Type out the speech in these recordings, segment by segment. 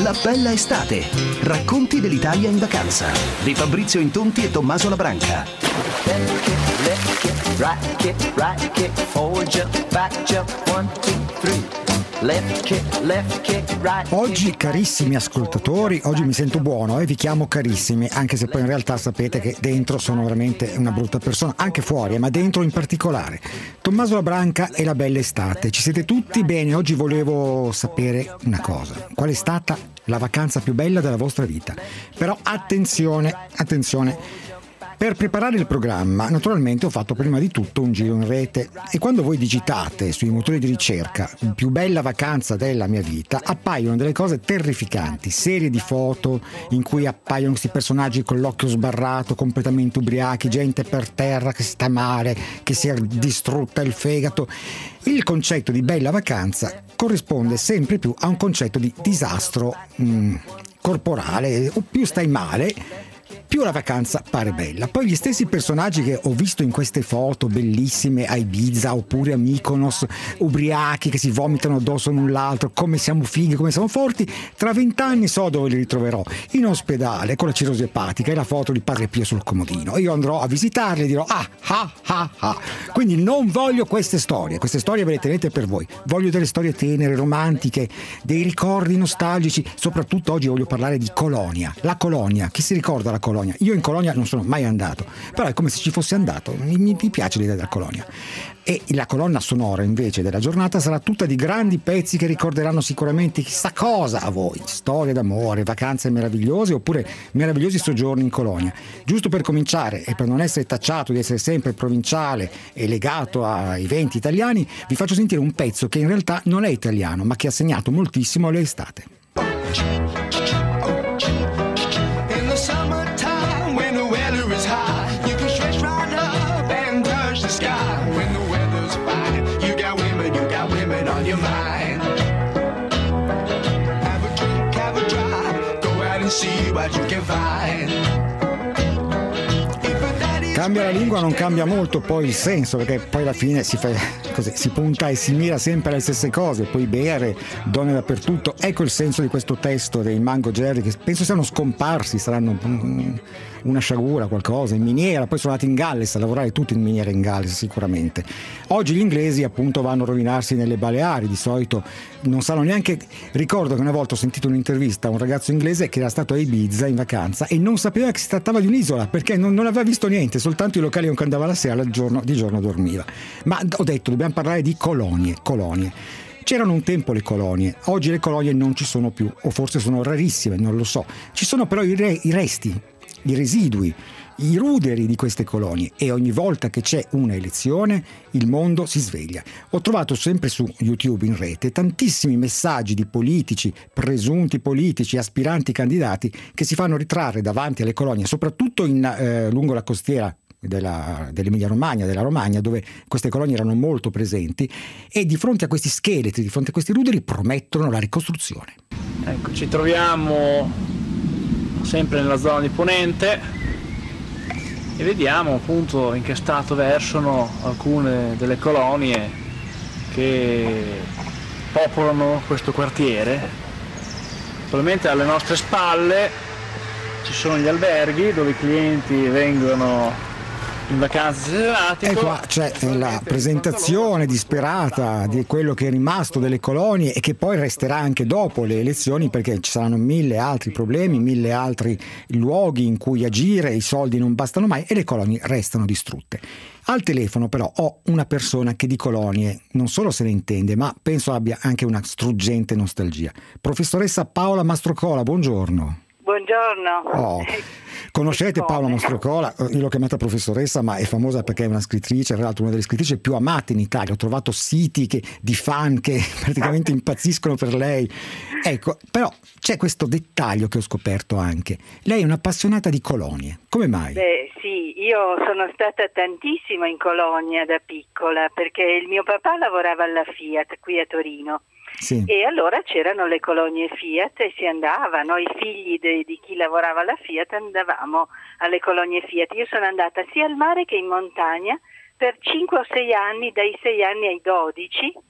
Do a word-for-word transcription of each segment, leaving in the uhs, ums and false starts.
La bella estate. Racconti dell'Italia in vacanza di Fabrizio Intonti e Tommaso Labranca. Left kick, left kick, right kick, right kick, forward jump, back jump, one, two, three. Left kick, left kick, right kick. Oggi, carissimi ascoltatori, oggi mi sento buono e eh, vi chiamo carissimi, anche se poi in realtà sapete che dentro sono veramente una brutta persona, anche fuori, eh, ma dentro in particolare. Tommaso Labranca e La bella estate. Ci siete tutti? Bene, oggi volevo sapere una cosa. Qual è stata la vacanza più bella della vostra vita? Però attenzione, attenzione. Per preparare il programma, naturalmente ho fatto prima di tutto un giro in rete e quando voi digitate sui motori di ricerca più bella vacanza della mia vita, appaiono delle cose terrificanti, serie di foto in cui appaiono questi personaggi con l'occhio sbarrato, completamente ubriachi, gente per terra che sta male, che si è distrutta il fegato. Il concetto di bella vacanza corrisponde sempre più a un concetto di disastro mh, corporale, o più stai male, più la vacanza pare bella. Poi gli stessi personaggi che ho visto in queste foto bellissime a Ibiza oppure a Mykonos, ubriachi che si vomitano addosso l'un l'altro, come siamo fighi, come siamo forti, tra vent'anni so dove li ritroverò, in ospedale con la cirrosi epatica e la foto di Padre Pio sul comodino. Io andrò a visitarli e dirò ah ah ah ah. Quindi non voglio queste storie, queste storie ve le tenete per voi. Voglio delle storie tenere, romantiche, dei ricordi nostalgici. Soprattutto oggi voglio parlare di Colonia. La Colonia, chi si ricorda la Colonia? Io in Colonia non sono mai andato, però è come se ci fossi andato, mi, mi piace l'idea della Colonia. E la colonna sonora invece della giornata sarà tutta di grandi pezzi che ricorderanno sicuramente chissà cosa a voi, storie d'amore, vacanze meravigliose oppure meravigliosi soggiorni in Colonia. Giusto per cominciare e per non essere tacciato di essere sempre provinciale e legato ai venti italiani, vi faccio sentire un pezzo che in realtà non è italiano ma che ha segnato moltissimo alle estate. Cambia la lingua, non cambia molto poi il senso, perché poi alla fine si fa così, si punta e si mira sempre alle stesse cose, poi bere, donne dappertutto. Ecco il senso di questo testo dei Mango Jerry, che penso siano scomparsi, saranno una sciagura, qualcosa, in miniera, poi sono andati in Galles a lavorare tutti in miniera in Galles sicuramente. Oggi gli inglesi appunto vanno a rovinarsi nelle Baleari, di solito non sanno neanche. Ricordo che una volta ho sentito un'intervista a un ragazzo inglese che era stato a Ibiza in vacanza e non sapeva che si trattava di un'isola perché non, non aveva visto niente, soltanto i locali con cui andava la sera, il giorno, di giorno dormiva. Ma ho detto, dobbiamo parlare di colonie, colonie. C'erano un tempo le colonie, oggi le colonie non ci sono più, o forse sono rarissime, non lo so. Ci sono però i, re, i resti, i residui, i ruderi di queste colonie e ogni volta che c'è una elezione il mondo si sveglia. Ho trovato sempre su YouTube in rete tantissimi messaggi di politici, presunti politici, aspiranti candidati che si fanno ritrarre davanti alle colonie, soprattutto in, eh, lungo la costiera della, dell'Emilia Romagna, della Romagna, dove queste colonie erano molto presenti, e di fronte a questi scheletri, di fronte a questi ruderi promettono la ricostruzione. Ecco, ci troviamo sempre nella zona di Ponente e vediamo appunto in che stato versano alcune delle colonie che popolano questo quartiere. Probabilmente alle nostre spalle ci sono gli alberghi dove i clienti vengono in vacanze esagerate. E qua c'è la presentazione disperata di quello che è rimasto delle colonie e che poi resterà anche dopo le elezioni, perché ci saranno mille altri problemi, mille altri luoghi in cui agire, i soldi non bastano mai e le colonie restano distrutte. Al telefono però ho una persona che di colonie non solo se ne intende, ma penso abbia anche una struggente nostalgia. Professoressa Paola Mastrocola, buongiorno. Buongiorno. Oh. Conoscete Paola Mastrocola? Io l'ho chiamata professoressa, ma è famosa perché è una scrittrice, tra l'altro una delle scrittrici più amate in Italia. Ho trovato siti che, di fan che praticamente impazziscono per lei. Ecco, però c'è questo dettaglio che ho scoperto anche. Lei è un'appassionata di colonie. Come mai? Beh, sì, io sono stata tantissimo in colonia da piccola perché il mio papà lavorava alla Fiat qui a Torino. Sì. E allora c'erano le colonie Fiat e si andava, noi figli de, di chi lavorava alla Fiat andavamo alle colonie Fiat. Io sono andata sia al mare che in montagna per cinque o sei anni, dai sei anni ai dodici,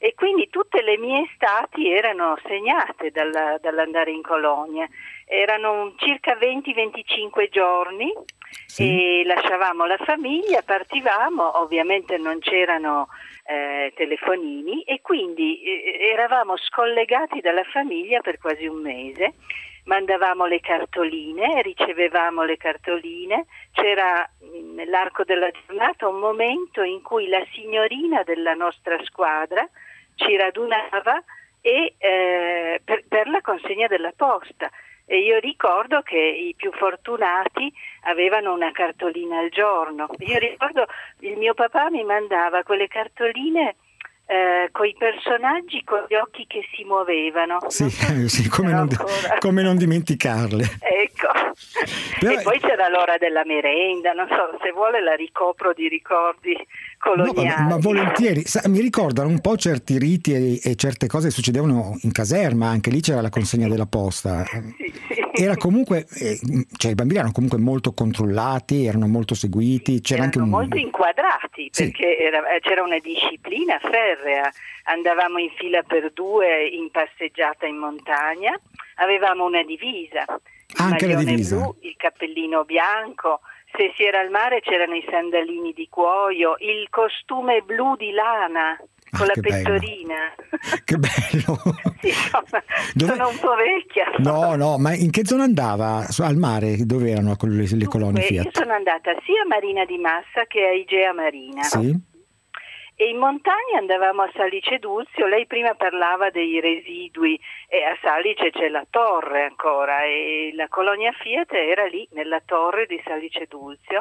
e quindi tutte le mie estati erano segnate dalla, dall'andare in colonia. Erano circa venti venticinque giorni, sì. E lasciavamo la famiglia, partivamo, ovviamente non c'erano eh, telefonini e quindi eh, eravamo scollegati dalla famiglia per quasi un mese. Mandavamo le cartoline, ricevevamo le cartoline, c'era nell'arco della giornata un momento in cui la signorina della nostra squadra ci radunava e, eh, per, per la consegna della posta. E io ricordo che i più fortunati avevano una cartolina al giorno. Io ricordo il mio papà mi mandava quelle cartoline Eh, con i personaggi con gli occhi che si muovevano. Sì, eh, sì, come, non, come non dimenticarle. Ecco. Però... E poi c'era l'ora della merenda, non so, se vuole la ricopro di ricordi coloniali. No, ma, ma volentieri. Sa, mi ricordano un po' certi riti e, e certe cose che succedevano in caserma, anche lì c'era la consegna della posta. Sì, sì. Era comunque, eh, cioè i bambini erano comunque molto controllati, erano molto seguiti, c'era erano anche un... molto inquadrati, perché sì. era, c'era una disciplina ferrea, andavamo in fila per due in passeggiata in montagna, avevamo una divisa, anche la divisa, blu, il cappellino bianco, se si era al mare c'erano i sandalini di cuoio, il costume blu di lana con ah, la pettorina. Bello. Che bello. Sì, insomma, Dove... sono un po' vecchia. No, no, ma in che zona andava? Al mare? Dove erano le, le Dunque, colonie Fiat? Io sono andata sia a Marina di Massa che a Igea Marina. Sì. E in montagna andavamo a Salice Dulzio. Lei prima parlava dei residui e a Salice c'è la torre ancora e la colonia Fiat era lì nella torre di Salice Dulzio.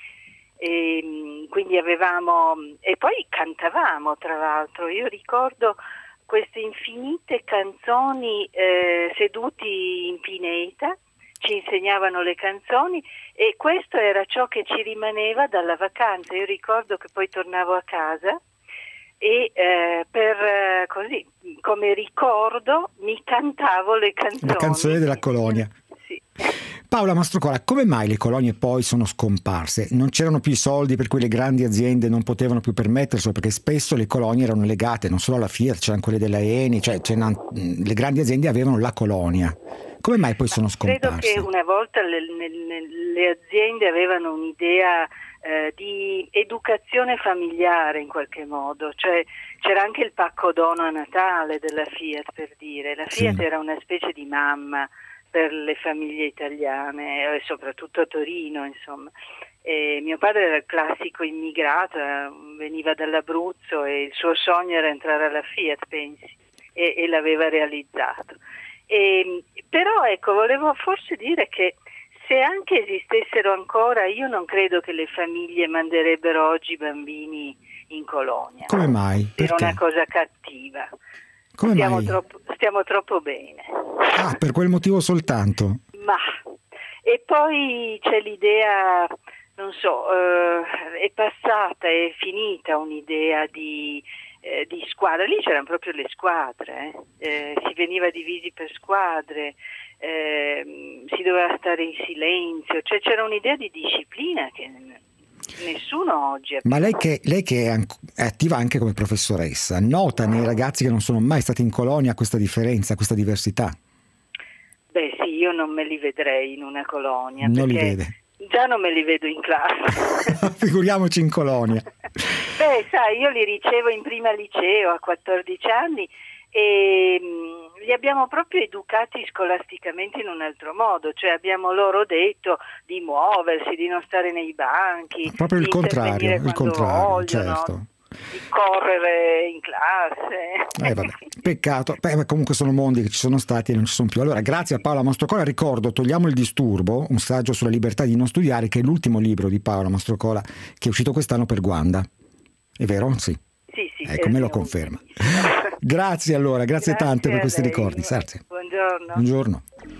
E quindi avevamo e poi cantavamo, tra l'altro io ricordo queste infinite canzoni eh, seduti in pineta, ci insegnavano le canzoni e questo era ciò che ci rimaneva dalla vacanza. Io ricordo che poi tornavo a casa e eh, per eh, così come ricordo mi cantavo le canzoni, le canzoni della colonia. Sì. Paola Mastrocola, come mai le colonie poi sono scomparse? Non c'erano più i soldi per cui le grandi aziende non potevano più permetterselo, perché spesso le colonie erano legate non solo alla Fiat, c'erano quelle della Eni, cioè le grandi aziende avevano la colonia. Come mai poi sono scomparse? Credo che una volta le, le, le aziende avevano un'idea eh, di educazione familiare in qualche modo, cioè c'era anche il pacco dono a Natale della Fiat, per dire. La Fiat sì. era una specie di mamma per le famiglie italiane e soprattutto a Torino, insomma. E mio padre era il classico immigrato, veniva dall'Abruzzo e il suo sogno era entrare alla Fiat, pensi, e, e l'aveva realizzato. E, però ecco, volevo forse dire che se anche esistessero ancora, io non credo che le famiglie manderebbero oggi i bambini in colonia. Come mai? Era una cosa cattiva. Come stiamo, mai? Troppo, stiamo troppo bene. Ah, per quel motivo soltanto? Ma, e poi c'è l'idea, non so, eh, è passata, è finita un'idea di, eh, di squadra. Lì c'erano proprio le squadre, eh. Eh, si veniva divisi per squadre, eh, si doveva stare in silenzio, cioè c'era un'idea di disciplina che nessuno oggi ha. Ma lei che, lei che è attiva anche come professoressa, nota nei ragazzi che non sono mai stati in colonia questa differenza, questa diversità? Beh sì, io non me li vedrei in una colonia. Non li vede? Già non me li vedo in classe. Figuriamoci in colonia. Beh, sai, io li ricevo in prima liceo a quattordici anni e mh, li abbiamo proprio educati scolasticamente in un altro modo, cioè abbiamo loro detto di muoversi, di non stare nei banchi, proprio il di contrario, il contrario, vogliono, certo. Di correre in classe. Eh, vabbè, peccato. Beh, comunque sono mondi che ci sono stati e non ci sono più. Allora, grazie a Paola Mastrocola. Ricordo Togliamo il disturbo, un saggio sulla libertà di non studiare, che è l'ultimo libro di Paola Mastrocola che è uscito quest'anno per Guanda. È vero? Sì. Sì, sì. Ecco, me lo conferma. Grazie allora, grazie, grazie tante per questi ricordi. Grazie. Buongiorno. Buongiorno.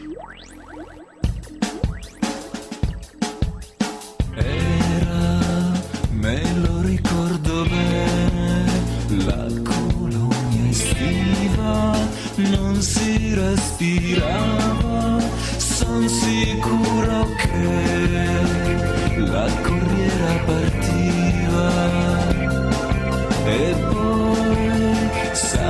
Era, me lo ricordo bene, la colonia estiva, non si respirava, son sicuro che la corriera partiva e poi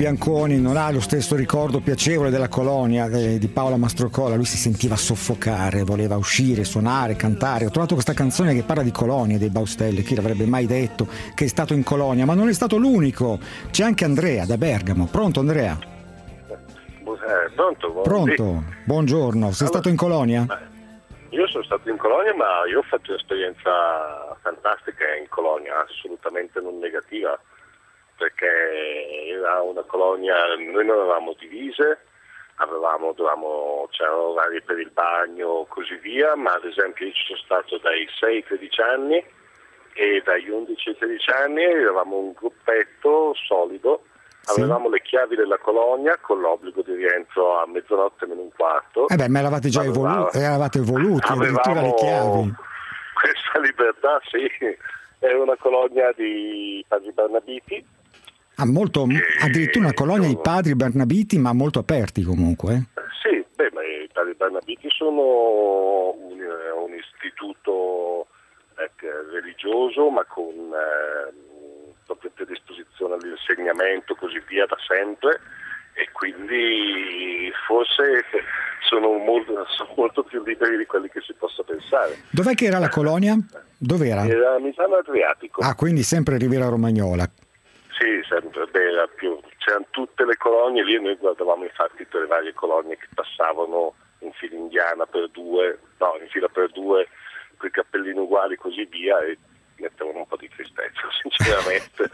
Bianconi non ha lo stesso ricordo piacevole della colonia de, di Paola Mastrocola. Lui si sentiva soffocare, voleva uscire, suonare, cantare. Ho trovato questa canzone che parla di colonia, dei Baustelle. Chi l'avrebbe mai detto che è stato in colonia? Ma non è stato l'unico. C'è anche Andrea da Bergamo. Pronto, Andrea? Eh, pronto? Buon Pronto, sì. Buongiorno. Sei Allora, stato in colonia? Io sono stato in colonia, ma io ho fatto un'esperienza fantastica in colonia, assolutamente non negativa, perché era una colonia, noi non avevamo divise, avevamo, dovevamo, c'erano orari per il bagno, così via, ma ad esempio io ci sono stato dai sei ai tredici anni e dagli undici ai tredici anni eravamo un gruppetto solido. Sì. Avevamo le chiavi della colonia con l'obbligo di rientro a mezzanotte meno un quarto. Eh beh, ma eravate già evolu- eravate evoluti, addirittura le chiavi. Questa libertà, sì. È una colonia di padri barnabiti. Ah, molto, addirittura una colonia sono... di padri barnabiti, ma molto aperti comunque. Eh? Sì, beh, ma i padri barnabiti sono un, un istituto eh, religioso, ma con... Eh, proprio predisposizione all'insegnamento, così via, da sempre, e quindi forse sono molto, sono molto più liberi di quelli che si possa pensare. Dov'è che era la colonia? Dov'era? Era a Misano Adriatico. Ah, quindi sempre Riviera Romagnola. Sì, sempre, beh, era più, c'erano tutte le colonie lì, e noi guardavamo infatti tutte le varie colonie che passavano in fila indiana per due, no, in fila per due, con i cappellini uguali, così via, e mettevano un po' di tristezza, sinceramente.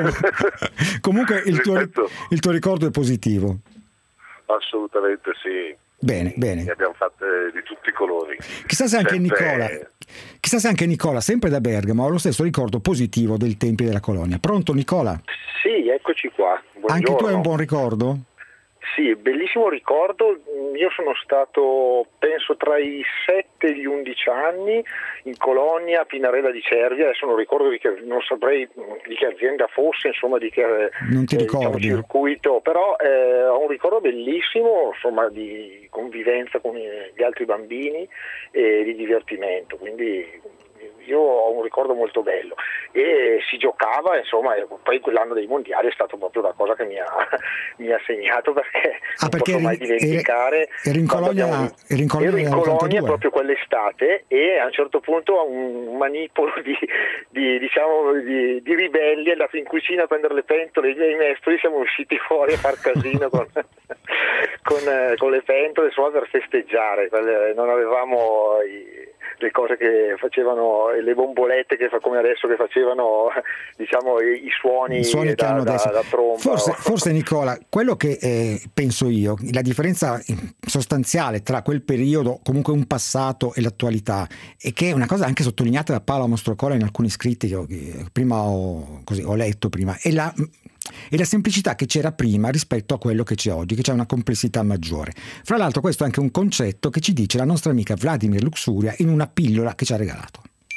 Comunque il tuo, Rispetto... il tuo ricordo è positivo. Assolutamente sì. Bene, bene. Ne abbiamo fatte di tutti i colori. Chissà se anche sempre... Nicola, chissà se anche Nicola, sempre da Bergamo, ha lo stesso ricordo positivo del tempi della colonia. Pronto, Nicola? Sì, eccoci qua. Buongiorno. Anche tu hai un buon ricordo? Sì, bellissimo ricordo. Io sono stato, penso, tra i sette e gli undici anni in colonia a Pinarella di Cervia. Adesso non ricordo di che, non saprei di che azienda fosse, insomma, di che non ti eh, ricordi? diciamo, circuito, però eh, ho un ricordo bellissimo, insomma, di convivenza con gli altri bambini e di divertimento, quindi io ho un ricordo molto bello e si giocava, insomma, e poi quell'anno dei mondiali è stato proprio la cosa che mi ha, mi ha segnato, perché ah, non perché posso mai eri, dimenticare. Eri in colonia, abbiamo, eri in colonia, ero in colonia ottantadue. Proprio quell'estate, e a un certo punto un manipolo di, di diciamo di, di ribelli è andato in cucina a prendere le pentole, i miei maestri siamo usciti fuori a far casino con, con, con le pentole, insomma, per festeggiare. Non avevamo i, le cose che facevano, le bombolette che fa come adesso, che facevano, diciamo, i, i suoni, I suoni da, che hanno da, adesso. da tromba. Forse, no? forse Nicola, quello che eh, penso io, la differenza sostanziale tra quel periodo, comunque un passato, e l'attualità, è che è una cosa anche sottolineata da Paola Mastrocola in alcuni scritti che, ho, che prima ho, così, ho letto prima, è la, è la semplicità che c'era prima rispetto a quello che c'è oggi, che c'è una complessità maggiore. Fra l'altro questo è anche un concetto che ci dice la nostra amica Vladimir Luxuria in una pillola che ci ha regalato.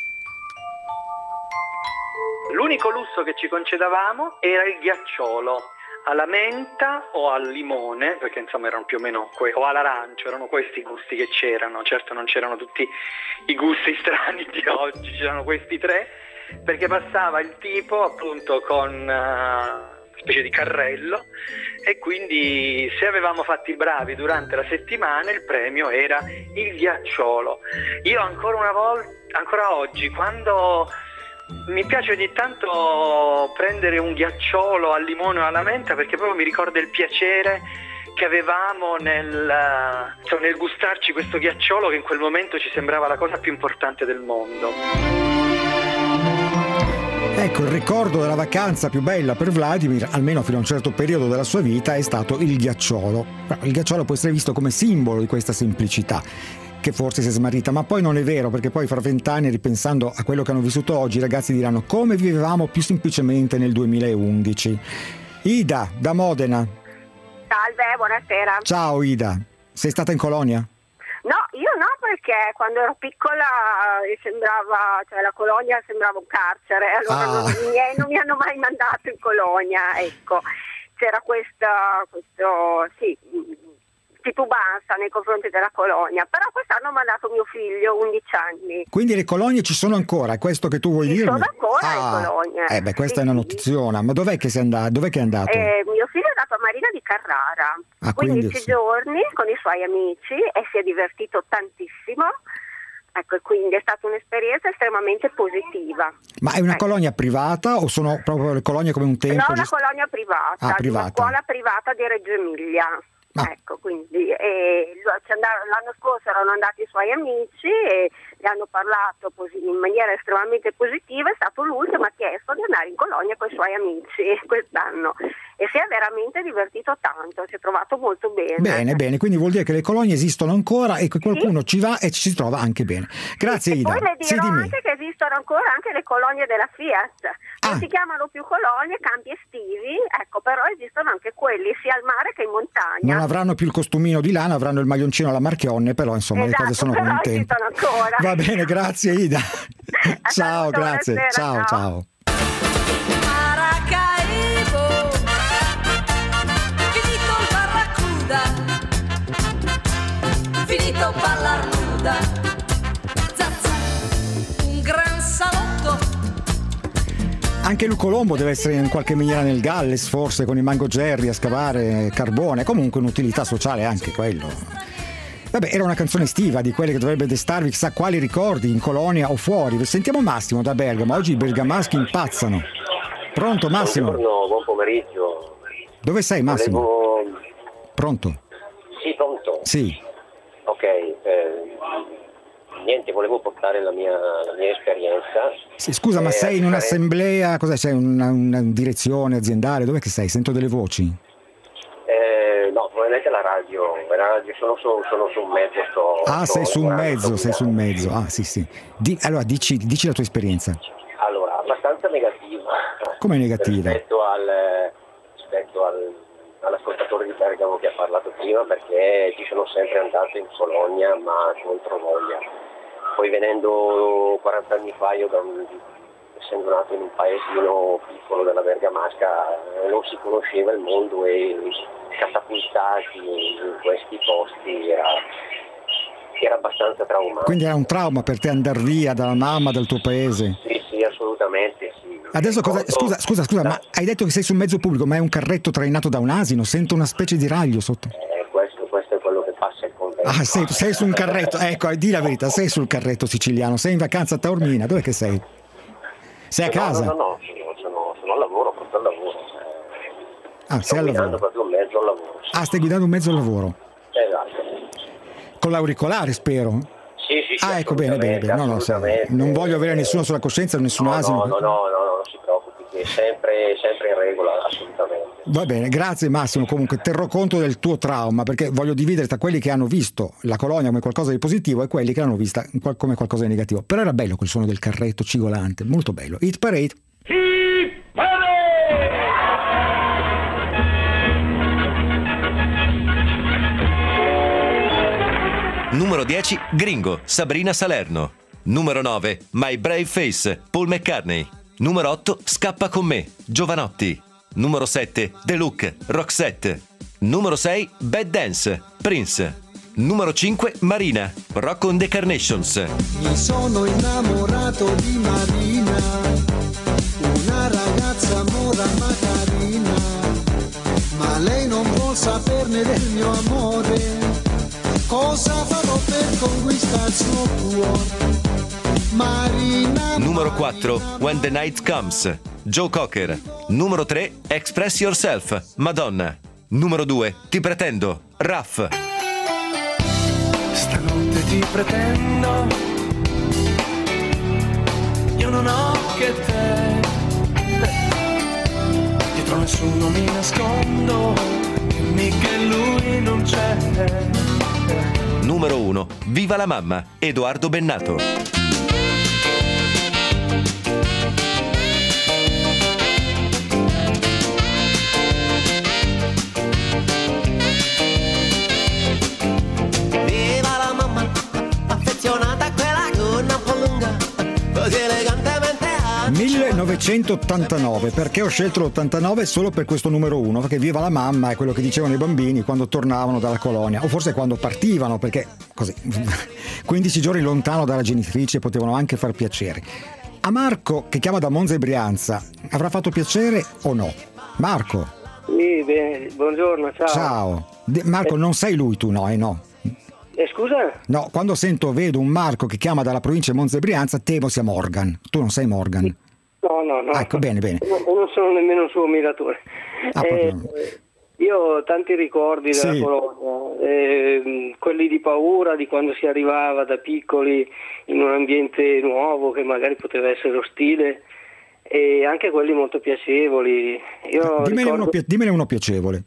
L'unico lusso che ci concedevamo era il ghiacciolo alla menta o al limone, perché insomma erano più o meno que- o all'arancio, erano questi gusti che c'erano. Certo non c'erano tutti i gusti strani di oggi, c'erano questi tre, perché passava il tipo appunto con uh, specie di carrello, e quindi se avevamo fatti i bravi durante la settimana il premio era il ghiacciolo. Io ancora una volta, ancora oggi, quando mi piace ogni tanto prendere un ghiacciolo al limone o alla menta, perché proprio mi ricorda il piacere che avevamo nel, cioè nel gustarci questo ghiacciolo, che in quel momento ci sembrava la cosa più importante del mondo. Ecco, il ricordo della vacanza più bella per Vladimir, almeno fino a un certo periodo della sua vita, è stato il ghiacciolo. Il ghiacciolo può essere visto come simbolo di questa semplicità, che forse si è smarrita, ma poi non è vero, perché poi fra vent'anni, ripensando a quello che hanno vissuto oggi, i ragazzi diranno come vivevamo più semplicemente nel duemilaundici. Ida, da Modena. Salve, buonasera. Ciao Ida, sei stata in colonia? No, io no, perché quando ero piccola eh, sembrava, cioè la colonia sembrava un carcere, allora ah. non, i miei non mi hanno mai mandato in colonia, ecco. C'era questa, questo, sì, titubanza nei confronti della colonia, però quest'anno ho mandato mio figlio, undici anni. Quindi le colonie ci sono ancora, è questo che tu vuoi ci dirmi? Ci sono ancora ah. le colonie. Eh beh, questa sì, è una sì. notiziona, ma dov'è che sei andato? Dov'è che è andato? Eh, mio figlio è andato a Carrara. Ah, quindi, quindici sì. giorni con i suoi amici e si è divertito tantissimo. Ecco, quindi è stata un'esperienza estremamente positiva. Ma è una Ecco. colonia privata o sono proprio le colonie come un tempo? No, una giusto? colonia privata, Ah, di una privata. scuola privata di Reggio Emilia. Ah. Ecco, quindi e lo- ci andava- l'anno scorso erano andati i suoi amici e gli hanno parlato posi- in maniera estremamente positiva. È stato lui che mi ha chiesto di andare in colonia con i suoi amici quest'anno e si è veramente divertito tanto, si è trovato molto bene. Bene, bene, quindi vuol dire che le colonie esistono ancora e che qualcuno ci va e ci si trova anche bene. Grazie E Ida. poi le Sì, dirò dimmi. anche che esistono ancora anche le colonie della Fiat. Non Ah. si chiamano più colonie, campi estivi, ecco, però esistono anche quelli, sia al mare che in montagna. Non avranno più il costumino di lana, avranno il maglioncino alla Marchionne, però insomma Esatto, le cose sono come però un tempo. esistono ancora. Va bene, grazie Ida. Ciao, saluto, grazie. buonasera, Ciao, ciao. ciao. Maracaibo, finito il barracuda, finito ballar nuda, zazza, un gran salotto. Anche Lu Colombo deve essere in qualche maniera nel Galles, forse con i Mango Jerry a scavare carbone, comunque un'utilità sociale anche quello. Vabbè, era una canzone estiva di quelle che dovrebbe destarvi chissà quali ricordi in colonia o fuori. Sentiamo Massimo da Bergamo, oggi i bergamaschi impazzano. Pronto Massimo? Buongiorno, buon pomeriggio. Dove sei Massimo? Volevo... Pronto? Sì, pronto? Sì. Ok, eh, niente, volevo portare la mia, la mia esperienza. Sì, scusa, ma Eh, sei in fare- un'assemblea, cosa c'è? Una, una direzione aziendale? Dov'è che sei? Sento delle voci. Eh, no, probabilmente la radio, la radio sono, su, sono su un mezzo. Sto, Ah, sto sei su un lavorando, mezzo, sto sei su un guidando. mezzo. Ah, sì, sì. Di- allora, dici, dici la tua esperienza. Allora, abbastanza negativa. Come negativa? Rispetto al rispetto al, all'ascoltatore di Bergamo che ha parlato prima, perché ci sono sempre andato in colonia, ma contro voglia. Poi venendo quaranta anni fa, io da un, essendo nato in un paesino piccolo della Bergamasca, non si conosceva il mondo e catapultati in questi posti era, era abbastanza traumante. Quindi era un trauma per te andare via dalla mamma, dal tuo paese. Sì, sì, assolutamente sì. Adesso cosa, Ricordo- scusa, scusa, scusa, ma hai detto che sei su un mezzo pubblico, ma è un carretto trainato da un asino? Sento una specie di raglio sotto. Eh, questo, questo è quello che passa il convento. Ah, sei, sei su un carretto, ecco, di la verità, sei sul carretto siciliano, sei in vacanza a Taormina, dov'è che sei? Sei a casa? No, no, no, sono, sono, sono al lavoro, proprio al lavoro. Ah, Sto sei al guidando lavoro. proprio un mezzo al lavoro. Ah, stai guidando un mezzo al lavoro. Esatto. Con l'auricolare, spero? Sì, sì, sì. Ah, ecco, bene, bene, bene. No, no, sai, assolutamente. non voglio avere nessuno sulla coscienza, nessun No, asino. no, no, no, no, no, non si preoccupi, che è sempre, sempre in regola, assolutamente. Va bene, grazie Massimo. Comunque terrò conto del tuo trauma, perché voglio dividere tra quelli che hanno visto la colonia come qualcosa di positivo e quelli che l'hanno vista come qualcosa di negativo. Però era bello quel suono del carretto cigolante, molto bello. Hit Parade. Numero dieci, Gringo, Sabrina Salerno. Numero nove, My Brave Face, Paul McCartney. Numero otto, Scappa con me, Giovanotti. Numero sette, The Look, Roxette. Numero sei, Bad Dance, Prince. Numero cinque, Marina, Rock on the Carnations. Mi sono innamorato di Marina, una ragazza mora ma carina, ma lei non vuol saperne del mio amore. Cosa farò per conquistare il suo cuore? Marina. Numero quattro, When the Night Comes, Joe Cocker. Numero tre, Express Yourself, Madonna. Numero due, Ti pretendo, Raff. Stanotte ti pretendo, io non ho che te, dietro nessuno mi nascondo, dimmi che lui non c'è. Numero uno, Viva la mamma, Edoardo Bennato. Viva la mamma, affezionata a quella gonna un po' lunga, così elegantemente a... millenovecentottantanove, perché ho scelto l'ottantanove solo per questo numero uno, perché Viva la mamma è quello che dicevano i bambini quando tornavano dalla colonia, o forse quando partivano, perché così quindici giorni lontano dalla genitrice potevano anche far piacere. A Marco, che chiama da Monza e Brianza, avrà fatto piacere o no? Marco? Sì, bene, buongiorno, ciao. Ciao. De- Marco, Eh. non sei lui tu, no, eh no. Eh, scusa? No, quando sento, vedo un Marco che chiama dalla provincia di Monza e Brianza, temo sia Morgan. Tu non sei Morgan. No, no, no. Ah, ecco, bene, bene. No, non sono nemmeno un suo ammiratore. Ah, Eh, proprio. io ho tanti ricordi della Sì. Colonia, eh, quelli di paura di quando si arrivava da piccoli in un ambiente nuovo che magari poteva essere ostile, e anche quelli molto piacevoli. Io Dimmene, ricordo- uno, pi- dimmene uno piacevole.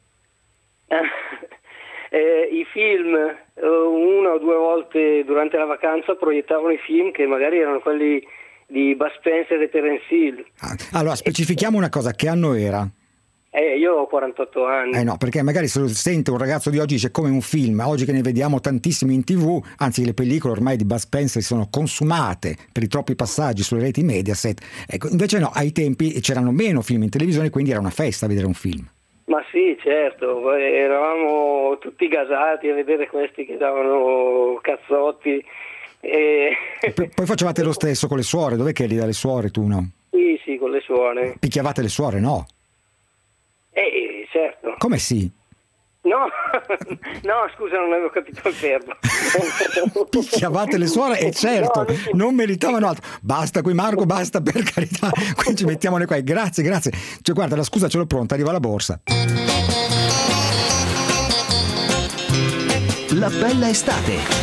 Eh, i film, eh, una o due volte durante la vacanza proiettavano i film che magari erano quelli di Bud Spencer e Terence Hill. Allora, specifichiamo una cosa, che anno era? Eh, io ho quarantotto anni. Eh no, perché magari se lo sente un ragazzo di oggi dice come un film, oggi che ne vediamo tantissimi in tv, anzi le pellicole ormai di Bud Spencer sono consumate per i troppi passaggi sulle reti Mediaset. Ecco, invece no, ai tempi c'erano meno film in televisione, quindi era una festa vedere un film. Ma sì, certo, eravamo tutti gasati a vedere questi che davano cazzotti. E... P- poi facevate lo stesso con le suore, dov'è che eri dalle suore tu, no? Sì, sì, con le suore. Picchiavate le suore, no? Eh, certo. Come sì? No, no, scusa, non avevo capito il verbo. Picchiavate le suore e certo, No, non meritavano altro. Basta qui Marco, basta, per carità, qui ci mettiamo noi qua. Grazie, grazie. Cioè guarda, la scusa ce l'ho pronta, arriva la borsa. La bella estate.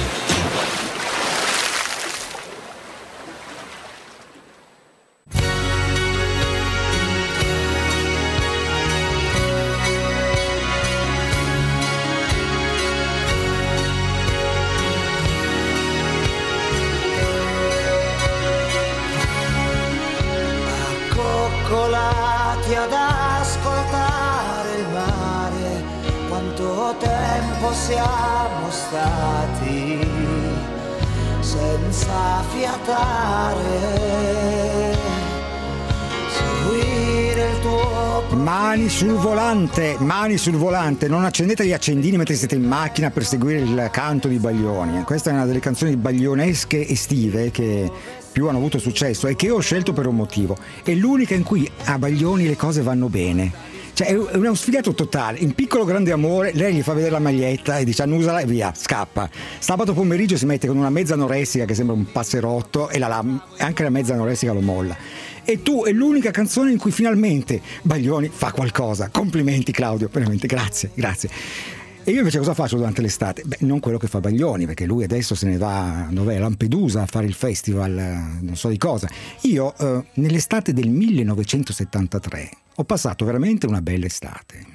Coccolati ad ascoltare il mare, quanto tempo siamo stati senza fiatare, seguire il tuo. Mani sul volante, mani sul volante, non accendete gli accendini mentre siete in macchina per seguire il canto di Baglioni. Questa è una delle canzoni baglionesche estive che più hanno avuto successo e che ho scelto per un motivo. È l'unica in cui a Baglioni le cose vanno bene. Cioè è uno sfigato totale. In Piccolo Grande Amore lei gli fa vedere la maglietta e dice annusala e via, scappa. Sabato pomeriggio si mette con una mezza anoressica che sembra un passerotto e la, la, anche la mezza anoressica lo molla. E tu è l'unica canzone in cui finalmente Baglioni fa qualcosa. Complimenti Claudio, veramente grazie, grazie. E io invece cosa faccio durante l'estate? Beh, non quello che fa Baglioni, perché lui adesso se ne va, dov'è? Lampedusa a fare il festival, non so di cosa. Io eh, nell'estate del millenovecentosettantatré ho passato veramente una bella estate.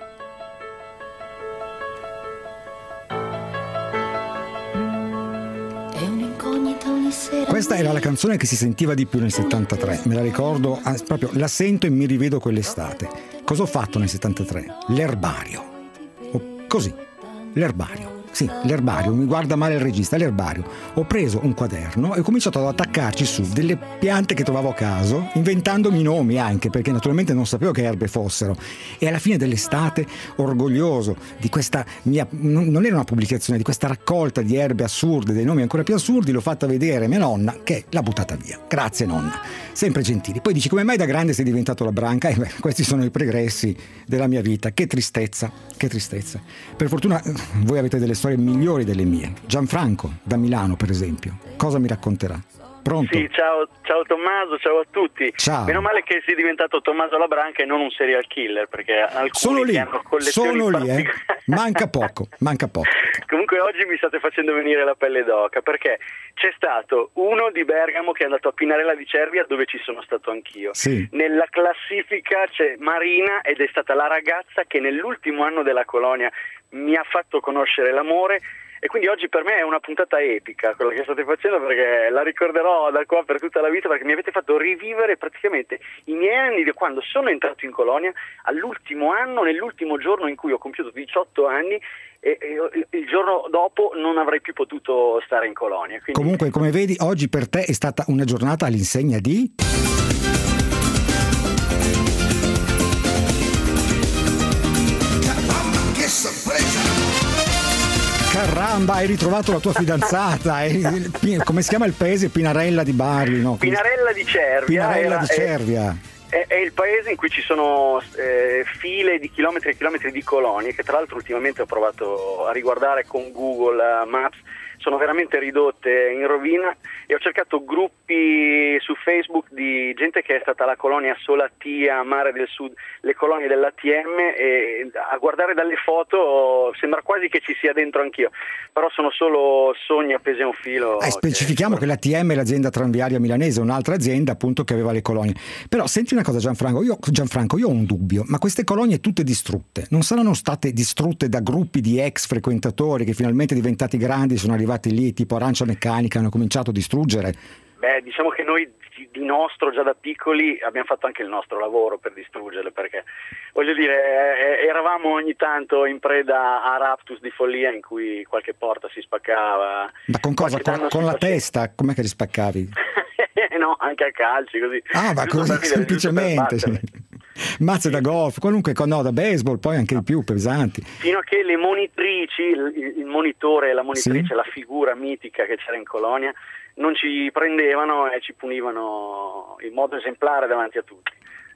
Questa era la canzone che si sentiva di più nel settantatré, me la ricordo, ah, proprio la sento e mi rivedo quell'estate. Cosa ho fatto nel settantatré? L'erbario. Così, l'erbario. Sì, l'erbario, mi guarda male il regista, l'erbario. Ho preso un quaderno e ho cominciato ad attaccarci su delle piante che trovavo a caso, inventandomi nomi anche, perché naturalmente non sapevo che erbe fossero. E alla fine dell'estate, orgoglioso di questa mia, non era una pubblicazione, di questa raccolta di erbe assurde, dei nomi ancora più assurdi, l'ho fatta vedere a mia nonna, che l'ha buttata via. Grazie nonna, sempre gentili. Poi dici, come mai da grande sei diventato la branca? E beh, questi sono i pregressi della mia vita. Che tristezza, che tristezza. Per fortuna voi avete delle storie migliori delle mie. Gianfranco da Milano, per esempio, cosa mi racconterà? Pronto? Sì, ciao, ciao Tommaso, ciao a tutti. Ciao. Meno male che sei diventato Tommaso Labranca e non un serial killer, perché alcuni sono lì, che hanno collezioni sono lì, eh. particolari- Manca poco, manca poco. Comunque oggi mi state facendo venire la pelle d'oca, perché c'è stato uno di Bergamo che è andato a Pinarella di Cervia, dove ci sono stato anch'io. Sì. Nella classifica c'è Marina, ed è stata la ragazza che nell'ultimo anno della colonia mi ha fatto conoscere l'amore. E quindi oggi per me è una puntata epica quello che state facendo, perché la ricorderò da qua per tutta la vita, perché mi avete fatto rivivere praticamente i miei anni di quando sono entrato in colonia all'ultimo anno, nell'ultimo giorno in cui ho compiuto diciotto anni, e, e il giorno dopo non avrei più potuto stare in colonia. Quindi... Comunque, come vedi, oggi per te è stata una giornata all'insegna di... Che sorpresa! Caramba, hai ritrovato la tua fidanzata. Come si chiama il paese? Pinarella di Bari, no? Pinarella di Cervia. Pinarella era, di Cervia. è, è il paese in cui ci sono eh, file di chilometri e chilometri di colonie, che tra l'altro ultimamente ho provato a riguardare con Google Maps. Sono veramente ridotte in rovina, e ho cercato gruppi su Facebook di gente che è stata alla colonia Solatia, Mare del Sud, le colonie dell'A T M, e a guardare dalle foto sembra quasi che ci sia dentro anch'io, però sono solo sogni appesi a un filo. Eh, specifichiamo che, che l'A T M è l'azienda tranviaria milanese, un'altra azienda appunto che aveva le colonie. Però senti una cosa Gianfranco, io, Gianfranco, io ho un dubbio, ma queste colonie tutte distrutte, non saranno state distrutte da gruppi di ex frequentatori che finalmente diventati grandi sono arrivati lì tipo Arancia Meccanica, hanno cominciato a distruggere? Beh, diciamo che noi di nostro già da piccoli abbiamo fatto anche il nostro lavoro per distruggerle, perché voglio dire eh, eravamo ogni tanto in preda a raptus di follia in cui qualche porta si spaccava. Ma con cosa? Con, con la faceva... testa? Com'è che li spaccavi? No, anche a calci così. Ah, ma così ridere, semplicemente sì. Mazze da golf, qualunque no, da baseball, poi anche di più pesanti. Fino a che le monitrici, il, il monitore e la monitrice, sì, la figura mitica che c'era in colonia, non ci prendevano e ci punivano in modo esemplare davanti a tutti.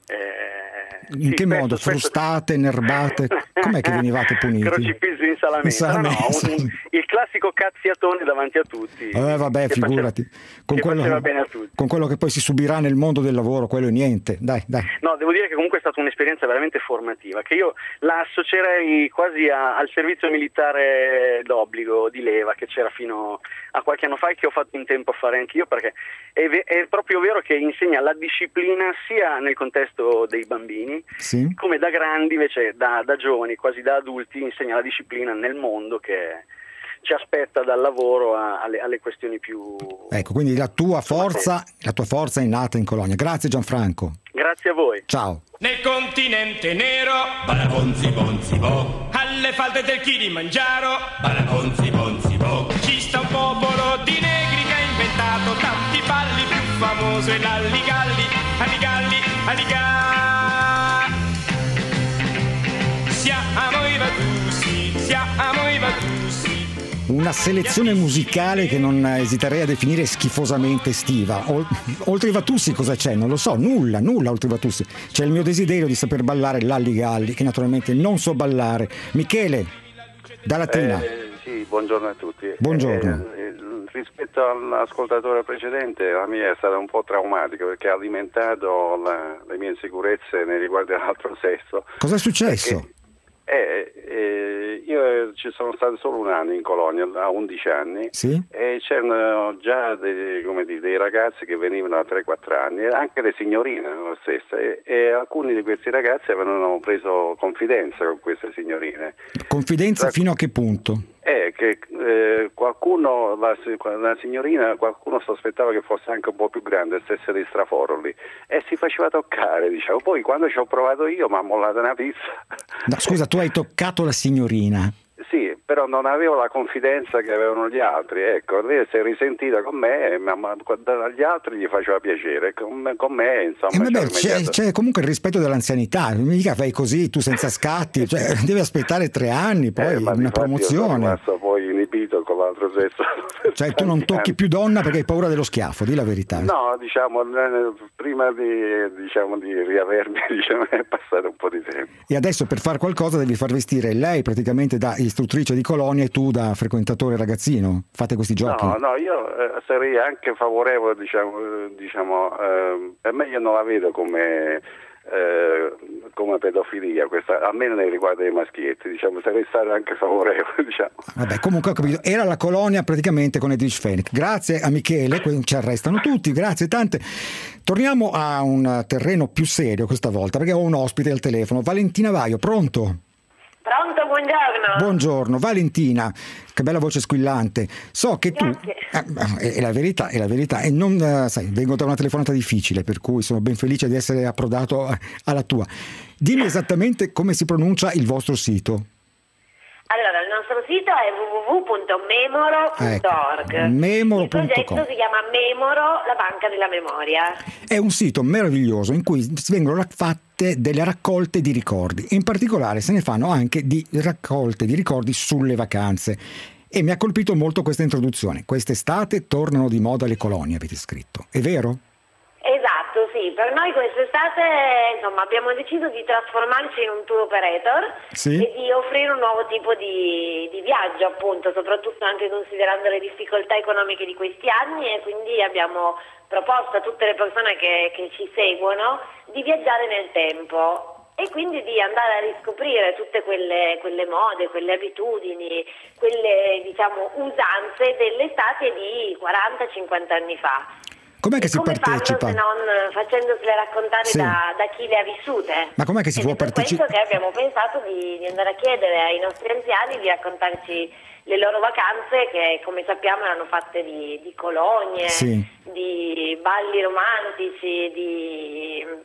Eh, in sì, che spesso, modo? Frustate, nerbate? Com'è che venivate puniti? Crocifisso in salamessa. No, no, un, un, il classico cazziatone davanti a tutti. Eh, vabbè, figurati. Faceva, con, quello, faceva bene a tutti. Con quello che poi si subirà nel mondo del lavoro, quello è niente. Dai, dai. No, devo dire che comunque è stata un'esperienza veramente formativa, che io la associerei quasi a, al servizio militare d'obbligo di leva che c'era fino a qualche anno fa e che ho fatto in tempo a fare anch'io, perché è, è proprio vero che insegna la disciplina sia nel contesto dei bambini, sì, come da grandi invece, da, da giovani, quasi da adulti, insegna la disciplina nel mondo che ci aspetta dal lavoro a, alle, alle questioni più... Ecco, quindi la tua forza, la tua forza è nata in colonia. Grazie Gianfranco. Grazie a voi. Ciao. Nel continente nero, balabonzi bonzi bo, alle falde del Kilimangiaro, balabonzi bonzi bo, ci sta un popolo di negri che ha inventato tanti balli, più famoso è l'alligalli, alligalli, alligalli. Siamo i Vatussi, siamo i Vatussi. Una selezione musicale che non esiterei a definire schifosamente estiva. Oltre i Vatussi cosa c'è? Non lo so, nulla, nulla oltre i Vatussi. C'è il mio desiderio di saper ballare l'Alligalli, che naturalmente non so ballare. Michele, da Latina. Eh, sì, buongiorno a tutti. Buongiorno. Eh, eh, rispetto all'ascoltatore precedente, la mia è stata un po' traumatica perché ha alimentato la, le mie insicurezze nei riguardi dell'altro sesso. Cosa è successo? Perché, Eh, eh, io ci sono stato solo un anno in colonia, a undici anni, sì, e c'erano già dei, come dire, dei ragazzi che venivano a tre quattro anni, e anche le signorine lo stesso, e, e alcuni di questi ragazzi avevano preso confidenza con queste signorine. Confidenza Tra... fino a che punto? Eh, che eh, qualcuno, la, la signorina, qualcuno sospettava che fosse anche un po' più grande, stesse di Straforoli, e si faceva toccare, diciamo. Poi quando ci ho provato io mi ha mollato una pizza. No, scusa, tu hai toccato la signorina? Sì, però non avevo la confidenza che avevano gli altri, ecco, lei si è risentita con me, ma, ma agli altri gli faceva piacere, con me, con me insomma... Eh, vabbè, c'è, c'è comunque il rispetto dell'anzianità, mica fai così, tu senza scatti, cioè, devi aspettare tre anni, poi eh, una promozione. Io sono rimasto poi inibito con l'altro sesso. Cioè tu non tocchi più donna perché hai paura dello schiaffo, di la verità. No, diciamo, prima di, diciamo, di riavermi, diciamo, è passato un po' di tempo. E adesso per fare qualcosa devi far vestire lei praticamente da istruttrice di colonia e tu da frequentatore ragazzino. Fate questi giochi? No, no, io eh, sarei anche favorevole, diciamo, diciamo eh, per me io non la vedo come... Eh, come pedofilia, questa almeno nei riguardi dei maschietti, diciamo, sarei stato anche favorevole, diciamo. Vabbè, comunque ho capito, era la colonia praticamente con Edwige Fenech. Grazie a Michele, ci arrestano tutti, grazie tante. Torniamo a un terreno più serio questa volta, perché ho un ospite al telefono. Valentina Vaio, pronto? Pronto, buongiorno. Buongiorno, Valentina, che bella voce squillante. So che Grazie. tu, eh, è la verità, è la verità, e non, eh, sai, vengo da una telefonata difficile, per cui sono ben felice di essere approdato alla tua. Dimmi esattamente come si pronuncia il vostro sito. Allora, il nostro sito è w w w punto memoro punto org. Ecco, memoro punto com. Il progetto si chiama Memoro, la banca della memoria. È un sito meraviglioso in cui vengono fatte delle raccolte di ricordi. In particolare se ne fanno anche di raccolte di ricordi sulle vacanze. E mi ha colpito molto questa introduzione. Quest'estate tornano di moda le colonie, avete scritto. È vero? Esatto, sì. sì, per noi quest'estate insomma abbiamo deciso di trasformarci in un tour operator Sì. e di offrire un nuovo tipo di, di viaggio, appunto, soprattutto anche considerando le difficoltà economiche di questi anni, e quindi abbiamo proposto a tutte le persone che, che ci seguono di viaggiare nel tempo. E quindi di andare a riscoprire tutte quelle, quelle mode, quelle abitudini, quelle diciamo usanze delle estate di quaranta cinquanta anni fa. Com'è che E si come partecipa? farlo se non facendosele raccontare Sì. da, da chi le ha vissute? Ma com'è che si Ed può è per partecipare? questo che abbiamo pensato di, di andare a chiedere ai nostri anziani di raccontarci le loro vacanze, che come sappiamo erano fatte di, di colonie, Sì. di balli romantici, di...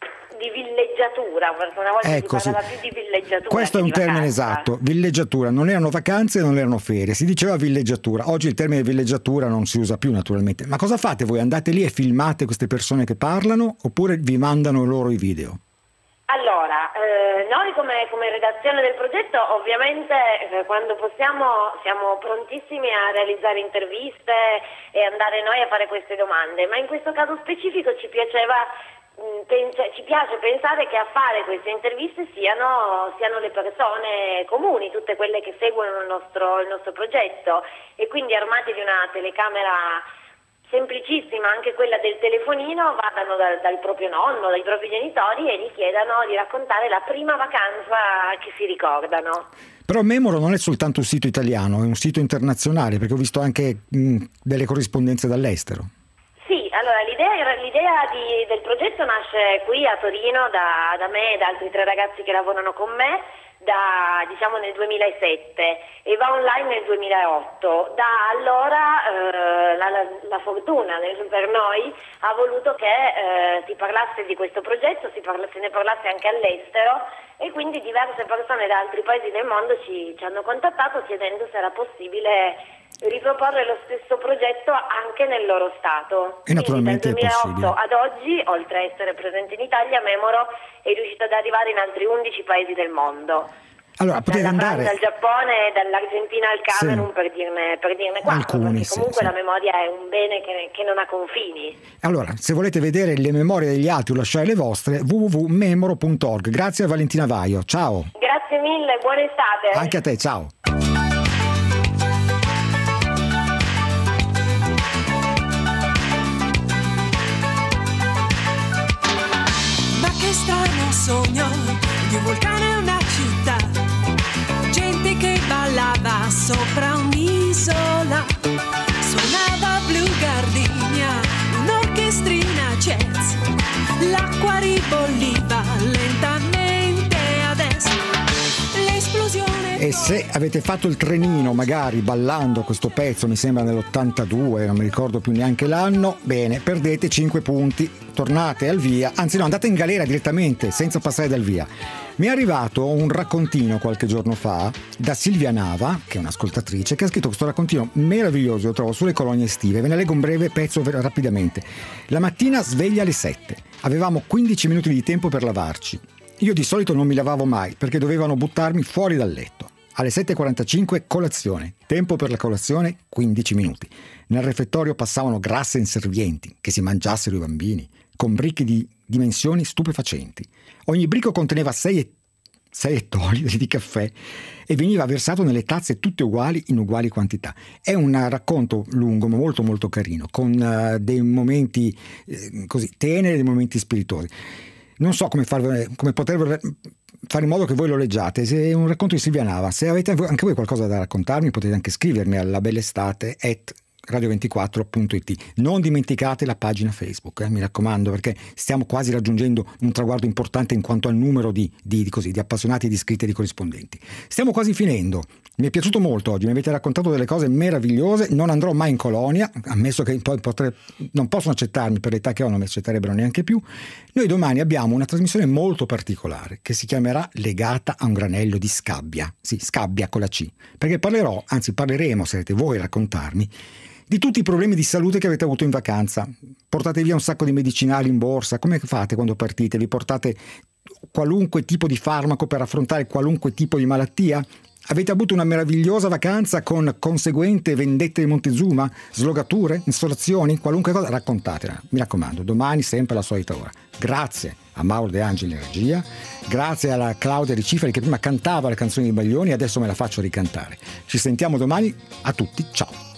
di villeggiatura, perché una volta Ecco, si parlava sì. più di villeggiatura. Questo è che un di termine vacanza. esatto, villeggiatura. Non erano vacanze, non erano ferie, si diceva villeggiatura. Oggi il termine villeggiatura non si usa più, naturalmente. Ma cosa fate voi? Andate lì e filmate queste persone che parlano, oppure vi mandano loro i video? Allora, eh, noi come, come redazione del progetto ovviamente eh, quando possiamo siamo prontissimi a realizzare interviste e andare noi a fare queste domande, ma in questo caso specifico ci piaceva mh, pensa- ci piace pensare che a fare queste interviste siano, siano le persone comuni, tutte quelle che seguono il nostro, il nostro progetto, e quindi armati di una telecamera semplicissima, anche quella del telefonino, vadano dal, dal proprio nonno, dai propri genitori, e gli chiedano di raccontare la prima vacanza che si ricordano. Però Memoro non è soltanto un sito italiano, è un sito internazionale, perché ho visto anche mh, delle corrispondenze dall'estero. Sì, allora l'idea, l'idea di, del progetto nasce qui a Torino da, da me e da altri tre ragazzi che lavorano con me, da diciamo nel duemilasette, e va online nel duemilaotto. Da allora eh, la, la, la fortuna nel, per noi ha voluto che eh, si parlasse di questo progetto, si parla, se ne parlasse anche all'estero, e quindi diverse persone da altri paesi del mondo ci, ci hanno contattato chiedendo se era possibile riproporre lo stesso progetto anche nel loro stato. E naturalmente Quindi dal è duemilaotto possibile. ad oggi, oltre a essere presente in Italia, Memoro è riuscito ad arrivare in altri undici paesi del mondo. Allora, potete Dalla andare... Francia al Giappone, dall'Argentina al Camerun, Sì. per dirne, per dirne quattro, Alcuni, perché sì, comunque sì. la memoria è un bene che, che non ha confini. Allora, se volete vedere le memorie degli altri o lasciare le vostre, w w w punto memoro punto org. Grazie a Valentina Vaio, ciao. Grazie mille, buona estate. Anche a te, ciao. Ma che strano sogno di un vulcano e una città, gente che ballava sopra un'isola, suonava Blue Gardenia, un'orchestrina jazz, l'acqua ribolliva lentamente adesso, l'esplosione. E se avete fatto il trenino magari ballando questo pezzo, mi sembra nell'ottantadue, non mi ricordo più neanche l'anno, bene, perdete cinque punti, tornate al via, anzi no, andate in galera direttamente senza passare dal via. Mi è arrivato un raccontino qualche giorno fa da Silvia Nava, che è un'ascoltatrice, che ha scritto questo raccontino meraviglioso, lo trovo sulle colonie estive. Ve ne leggo un breve pezzo ver- rapidamente. La mattina sveglia alle sette, avevamo quindici minuti di tempo per lavarci. Io di solito non mi lavavo mai perché dovevano buttarmi fuori dal letto. Alle sette e quarantacinque colazione, tempo per la colazione quindici minuti. Nel refettorio passavano grasse inservienti che si mangiassero i bambini, con bricchi di dimensioni stupefacenti. Ogni bricco conteneva sei, sei ettolitri di caffè e veniva versato nelle tazze tutte uguali in uguali quantità. È un racconto lungo ma molto molto carino, con uh, dei momenti eh, così teneri, dei momenti spiritosi. Non so come, farvene, come poter fare in modo che voi lo leggiate. Se è un racconto di Silvia Nava, se avete anche voi qualcosa da raccontarmi, potete anche scrivermi alla bellestate at radio ventiquattro punto it. Non dimenticate la pagina Facebook, eh, mi raccomando, perché stiamo quasi raggiungendo un traguardo importante in quanto al numero di, di, di, così, di appassionati, di iscritti e di corrispondenti. Stiamo quasi finendo. Mi è piaciuto molto oggi, mi avete raccontato delle cose meravigliose. Non andrò mai in colonia, ammesso che poi potrei, non possono accettarmi per l'età che ho, non mi accetterebbero neanche più. Noi domani abbiamo una trasmissione molto particolare che si chiamerà Legata a un granello di scabbia. Sì, scabbia con la C, perché parlerò, anzi parleremo, sarete voi a raccontarmi, di tutti i problemi di salute che avete avuto in vacanza. Portate via un sacco di medicinali in borsa, come fate quando partite? Vi portate qualunque tipo di farmaco per affrontare qualunque tipo di malattia? Avete avuto una meravigliosa vacanza con conseguente vendette di Montezuma, slogature, installazioni, qualunque cosa, raccontatela, mi raccomando, domani sempre alla solita ora. Grazie a Mauro De Angeli in regia, grazie alla Claudia Riciferi che prima cantava le canzoni di Baglioni e adesso me la faccio ricantare. Ci sentiamo domani, a tutti, ciao.